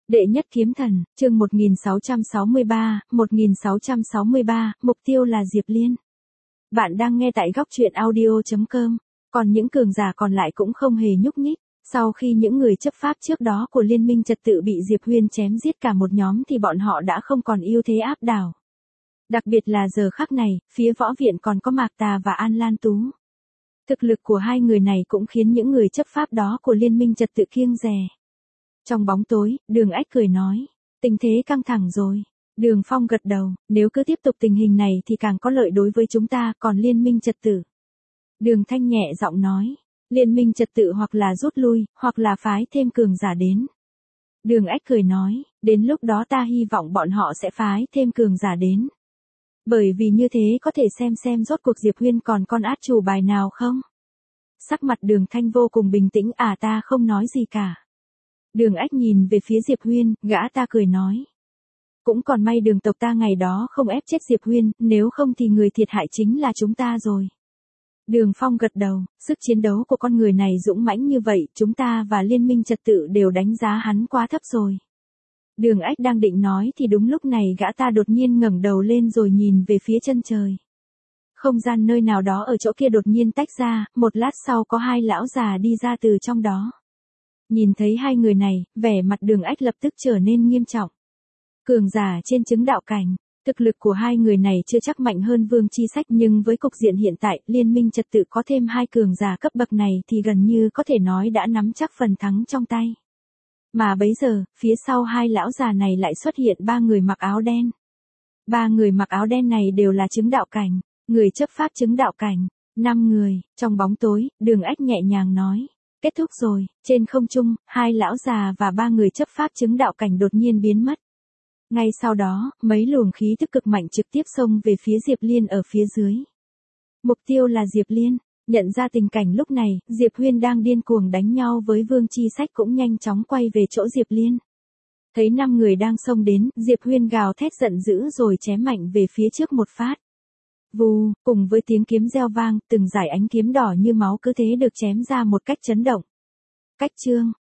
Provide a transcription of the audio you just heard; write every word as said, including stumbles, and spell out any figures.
Đệ nhất kiếm thần, chương một nghìn sáu trăm sáu mươi ba, một nghìn sáu trăm sáu mươi ba, mục tiêu là Diệp Liên. Bạn đang nghe tại góc truyện audio chấm com, còn những cường giả còn lại cũng không hề nhúc nhích. Sau khi những người chấp pháp trước đó của Liên minh trật tự bị Diệp Huyên chém giết cả một nhóm thì bọn họ đã không còn ưu thế áp đảo. Đặc biệt là giờ khắc này, phía võ viện còn có Mạc Tà và An Lan Tú. Thực lực của hai người này cũng khiến những người chấp pháp đó của Liên minh trật tự kiêng dè. Trong bóng tối, Đường Ách cười nói, tình thế căng thẳng rồi. Đường Phong gật đầu, nếu cứ tiếp tục tình hình này thì càng có lợi đối với chúng ta, còn Liên minh trật tự. Đường Thanh nhẹ giọng nói, Liên minh trật tự hoặc là rút lui, hoặc là phái thêm cường giả đến. Đường Ách cười nói, đến lúc đó ta hy vọng bọn họ sẽ phái thêm cường giả đến. Bởi vì như thế có thể xem xem rốt cuộc Diệp Huyên còn con át chủ bài nào không. Sắc mặt Đường Thanh vô cùng bình tĩnh, à ta không nói gì cả. Đường Ách nhìn về phía Diệp Huyên, gã ta cười nói. Cũng còn may Đường tộc ta ngày đó không ép chết Diệp Huyên, nếu không thì người thiệt hại chính là chúng ta rồi. Đường Phong gật đầu, sức chiến đấu của con người này dũng mãnh như vậy, chúng ta và Liên minh trật tự đều đánh giá hắn quá thấp rồi. Đường Ách đang định nói thì đúng lúc này gã ta đột nhiên ngẩng đầu lên rồi nhìn về phía chân trời. Không gian nơi nào đó ở chỗ kia đột nhiên tách ra, một lát sau có hai lão già đi ra từ trong đó. Nhìn thấy hai người này, vẻ mặt Đường Ách lập tức trở nên nghiêm trọng. Cường giả trên chứng đạo cảnh, thực lực của hai người này chưa chắc mạnh hơn Vương Chi Sách, nhưng với cục diện hiện tại, Liên minh trật tự có thêm hai cường giả cấp bậc này thì gần như có thể nói đã nắm chắc phần thắng trong tay. Mà bấy giờ, phía sau hai lão già này lại xuất hiện ba người mặc áo đen. Ba người mặc áo đen này đều là chứng đạo cảnh, người chấp pháp chứng đạo cảnh, năm người. Trong bóng tối, Đường Ách nhẹ nhàng nói. Kết thúc rồi, trên không trung, hai lão già và ba người chấp pháp chứng đạo cảnh đột nhiên biến mất. Ngay sau đó, mấy luồng khí tức cực mạnh trực tiếp xông về phía Diệp Liên ở phía dưới. Mục tiêu là Diệp Liên. Nhận ra tình cảnh lúc này, Diệp Huyên đang điên cuồng đánh nhau với Vương Chi Sách cũng nhanh chóng quay về chỗ Diệp Liên. Thấy năm người đang xông đến, Diệp Huyên gào thét giận dữ rồi chém mạnh về phía trước một phát. Vù, cùng với tiếng kiếm reo vang, từng dải ánh kiếm đỏ như máu cứ thế được chém ra một cách chấn động. Cách chương,